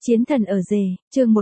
Chiến thần ở rể, chương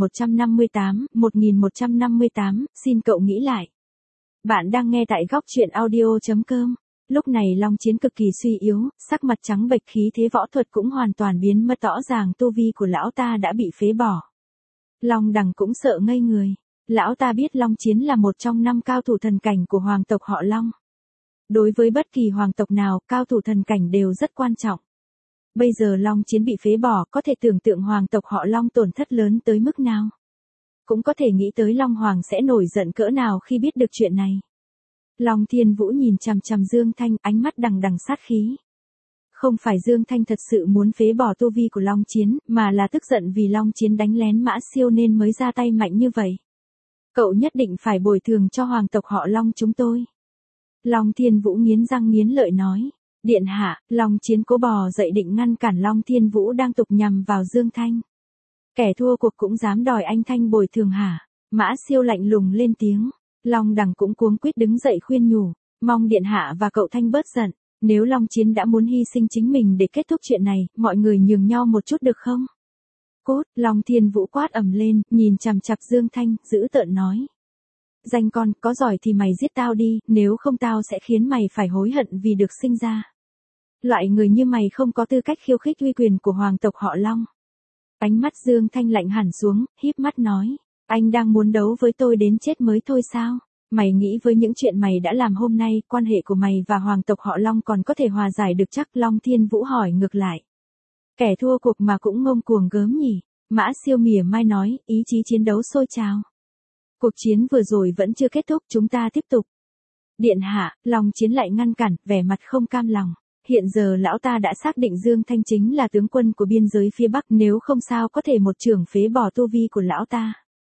1158, xin cậu nghĩ lại. Bạn đang nghe tại góc truyện audio.com. Lúc này Long Chiến cực kỳ suy yếu, sắc mặt trắng bệch, khí thế võ thuật cũng hoàn toàn biến mất, rõ ràng tu vi của lão ta đã bị phế bỏ. Long Đằng cũng sợ ngây người. Lão ta biết Long Chiến là một trong 5 cao thủ thần cảnh của hoàng tộc họ Long. Đối với bất kỳ hoàng tộc nào, cao thủ thần cảnh đều rất quan trọng. Bây giờ Long Chiến bị phế bỏ, có thể tưởng tượng hoàng tộc họ Long tổn thất lớn tới mức nào. Cũng có thể nghĩ tới Long Hoàng sẽ nổi giận cỡ nào khi biết được chuyện này. Long Thiên Vũ nhìn chằm chằm Dương Thanh, ánh mắt đằng đằng sát khí. Không phải Dương Thanh thật sự muốn phế bỏ tu vi của Long Chiến, mà là tức giận vì Long Chiến đánh lén Mã Siêu nên mới ra tay mạnh như vậy. Cậu nhất định phải bồi thường cho hoàng tộc họ Long chúng tôi. Long Thiên Vũ nghiến răng nghiến lợi nói. Điện hạ, Long Chiến cố bò dậy định ngăn cản Long Thiên Vũ đang tục nhằm vào Dương Thanh. Kẻ thua cuộc cũng dám đòi anh Thanh bồi thường hả? Mã Siêu lạnh lùng lên tiếng. Long Đằng cũng cuống quýt đứng dậy khuyên nhủ, mong điện hạ và cậu Thanh bớt giận. Nếu Long Chiến đã muốn hy sinh chính mình để kết thúc chuyện này, mọi người nhường nhau một chút được không? Cốt, Long Thiên Vũ quát ầm lên, nhìn chằm chằm Dương Thanh, dữ tợn nói. Danh con, có giỏi thì mày giết tao đi, nếu không tao sẽ khiến mày phải hối hận vì được sinh ra. Loại người như mày không có tư cách khiêu khích uy quyền của hoàng tộc họ Long. Ánh mắt Dương Thanh lạnh hẳn xuống, híp mắt nói, anh đang muốn đấu với tôi đến chết mới thôi sao? Mày nghĩ với những chuyện mày đã làm hôm nay, quan hệ của mày và hoàng tộc họ Long còn có thể hòa giải được chắc? Long Thiên Vũ hỏi ngược lại. Kẻ thua cuộc mà cũng ngông cuồng gớm nhỉ? Mã Siêu mỉa mai nói, ý chí chiến đấu sôi trào. Cuộc chiến vừa rồi vẫn chưa kết thúc, chúng ta tiếp tục. Điện hạ, Long Chiến lại ngăn cản, vẻ mặt không cam lòng. Hiện giờ lão ta đã xác định Dương Thanh chính là tướng quân của biên giới phía Bắc, nếu không sao có thể một chưởng phế bỏ tu vi của lão ta.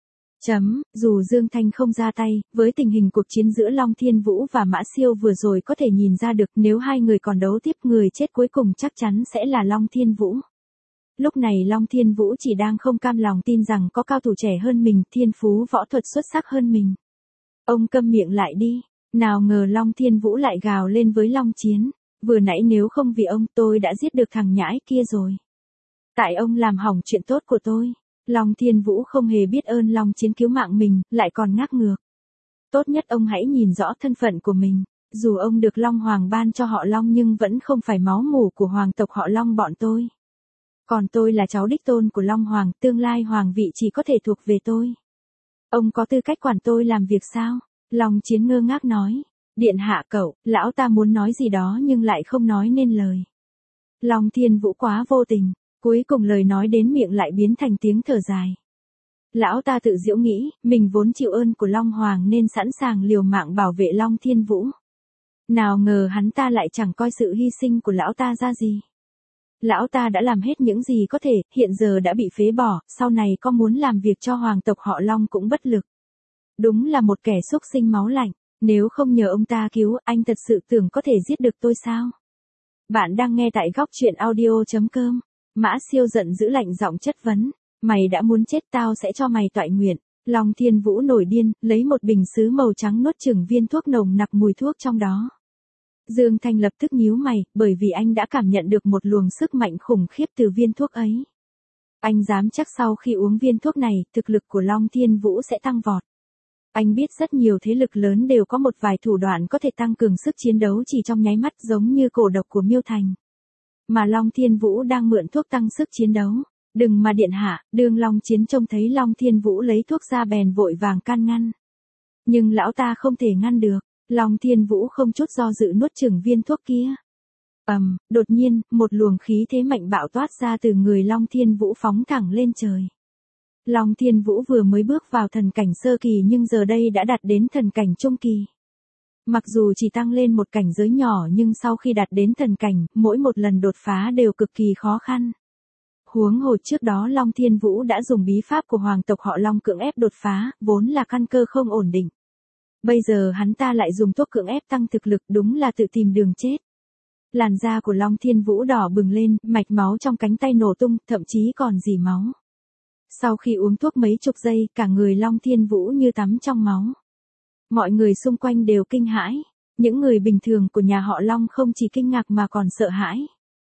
Dù Dương Thanh không ra tay, với tình hình cuộc chiến giữa Long Thiên Vũ và Mã Siêu vừa rồi có thể nhìn ra được, nếu hai người còn đấu tiếp, người chết cuối cùng chắc chắn sẽ là Long Thiên Vũ. Lúc này Long Thiên Vũ chỉ đang không cam lòng tin rằng có cao thủ trẻ hơn mình, thiên phú võ thuật xuất sắc hơn mình. Ông câm miệng lại đi. Nào ngờ Long Thiên Vũ lại gào lên với Long Chiến. Vừa nãy nếu không vì ông, tôi đã giết được thằng nhãi kia rồi. Tại ông làm hỏng chuyện tốt của tôi. Long Thiên Vũ không hề biết ơn Long Chiến cứu mạng mình, lại còn ngắc ngược. Tốt nhất ông hãy nhìn rõ thân phận của mình. Dù ông được Long Hoàng ban cho họ Long nhưng vẫn không phải máu mủ của hoàng tộc họ Long bọn tôi. Còn tôi là cháu đích tôn của Long Hoàng, tương lai hoàng vị chỉ có thể thuộc về tôi. Ông có tư cách quản tôi làm việc sao? Long Chiến ngơ ngác nói. Điện hạ cậu, lão ta muốn nói gì đó nhưng lại không nói nên lời. Long Thiên Vũ quá vô tình, cuối cùng lời nói đến miệng lại biến thành tiếng thở dài. Lão ta tự giễu nghĩ, mình vốn chịu ơn của Long Hoàng nên sẵn sàng liều mạng bảo vệ Long Thiên Vũ. Nào ngờ hắn ta lại chẳng coi sự hy sinh của lão ta ra gì. Lão ta đã làm hết những gì có thể, hiện giờ đã bị phế bỏ, sau này có muốn làm việc cho hoàng tộc họ Long cũng bất lực. Đúng là một kẻ xúc sinh máu lạnh, nếu không nhờ ông ta cứu, anh thật sự tưởng có thể giết được tôi sao? Bạn đang nghe tại góc truyện audio.com. Mã Siêu giận dữ lạnh giọng chất vấn, mày đã muốn chết tao sẽ cho mày toại nguyện. Long Thiên Vũ nổi điên, lấy một bình sứ màu trắng nuốt chửng viên thuốc nồng nặc mùi thuốc trong đó. Dương Thanh lập tức nhíu mày, bởi vì anh đã cảm nhận được một luồng sức mạnh khủng khiếp từ viên thuốc ấy. Anh dám chắc sau khi uống viên thuốc này, thực lực của Long Thiên Vũ sẽ tăng vọt. Anh biết rất nhiều thế lực lớn đều có một vài thủ đoạn có thể tăng cường sức chiến đấu chỉ trong nháy mắt, giống như cổ độc của Miêu Thành. Mà Long Thiên Vũ đang mượn thuốc tăng sức chiến đấu. Đừng mà điện hạ, Đường Long Chiến trông thấy Long Thiên Vũ lấy thuốc ra bèn vội vàng can ngăn. Nhưng lão ta không thể ngăn được. Long Thiên Vũ không chút do dự nuốt chửng viên thuốc kia. Đột nhiên, một luồng khí thế mạnh bạo toát ra từ người Long Thiên Vũ phóng thẳng lên trời. Long Thiên Vũ vừa mới bước vào thần cảnh sơ kỳ nhưng giờ đây đã đạt đến thần cảnh trung kỳ. Mặc dù chỉ tăng lên một cảnh giới nhỏ nhưng sau khi đạt đến thần cảnh, mỗi một lần đột phá đều cực kỳ khó khăn. Huống hồ trước đó Long Thiên Vũ đã dùng bí pháp của hoàng tộc họ Long cưỡng ép đột phá, vốn là căn cơ không ổn định. Bây giờ hắn ta lại dùng thuốc cưỡng ép tăng thực lực, đúng là tự tìm đường chết. Làn da của Long Thiên Vũ đỏ bừng lên, mạch máu trong cánh tay nổ tung, thậm chí còn rỉ máu. Sau khi uống thuốc mấy chục giây, cả người Long Thiên Vũ như tắm trong máu. Mọi người xung quanh đều kinh hãi. Những người bình thường của nhà họ Long không chỉ kinh ngạc mà còn sợ hãi.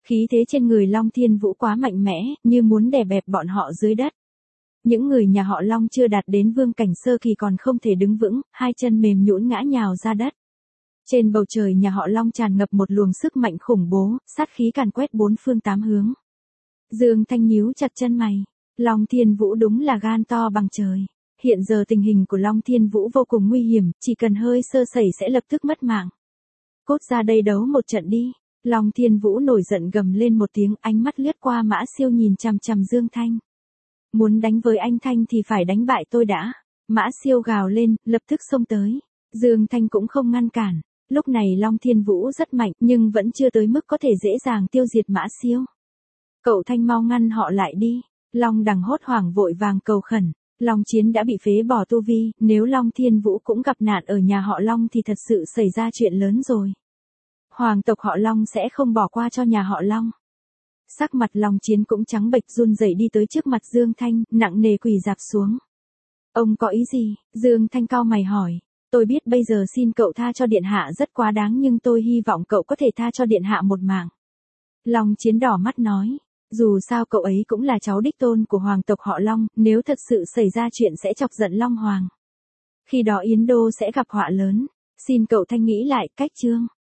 Khí thế trên người Long Thiên Vũ quá mạnh mẽ, như muốn đè bẹp bọn họ dưới đất. Những người nhà họ Long chưa đạt đến vương cảnh sơ kỳ còn không thể đứng vững, hai chân mềm nhũn ngã nhào ra đất. Trên bầu trời nhà họ Long tràn ngập một luồng sức mạnh khủng bố, sát khí càn quét bốn phương tám hướng. Dương Thanh nhíu chặt chân mày. Long Thiên Vũ đúng là gan to bằng trời. Hiện giờ tình hình của Long Thiên Vũ vô cùng nguy hiểm, chỉ cần hơi sơ sẩy sẽ lập tức mất mạng. Cốt ra đây đấu một trận đi. Long Thiên Vũ nổi giận gầm lên một tiếng, ánh mắt lướt qua Mã Siêu nhìn chằm chằm Dương Thanh. Muốn đánh với anh Thanh thì phải đánh bại tôi đã. Mã Siêu gào lên, lập tức xông tới. Dương Thanh cũng không ngăn cản. Lúc này Long Thiên Vũ rất mạnh nhưng vẫn chưa tới mức có thể dễ dàng tiêu diệt Mã Siêu. Cậu Thanh mau ngăn họ lại đi. Long Đằng hốt hoảng vội vàng cầu khẩn. Long Chiến đã bị phế bỏ tu vi, nếu Long Thiên Vũ cũng gặp nạn ở nhà họ Long thì thật sự xảy ra chuyện lớn rồi. Hoàng tộc họ Long sẽ không bỏ qua cho nhà họ Long. Sắc mặt Long Chiến cũng trắng bệch run rẩy đi tới trước mặt Dương Thanh, nặng nề quỳ rạp xuống. Ông có ý gì? Dương Thanh cau mày hỏi. Tôi biết bây giờ xin cậu tha cho điện hạ rất quá đáng nhưng tôi hy vọng cậu có thể tha cho điện hạ một mạng. Long Chiến đỏ mắt nói. Dù sao cậu ấy cũng là cháu đích tôn của hoàng tộc họ Long, nếu thật sự xảy ra chuyện sẽ chọc giận Long Hoàng. Khi đó Yến Đô sẽ gặp họa lớn. Xin cậu Thanh nghĩ lại cách chương.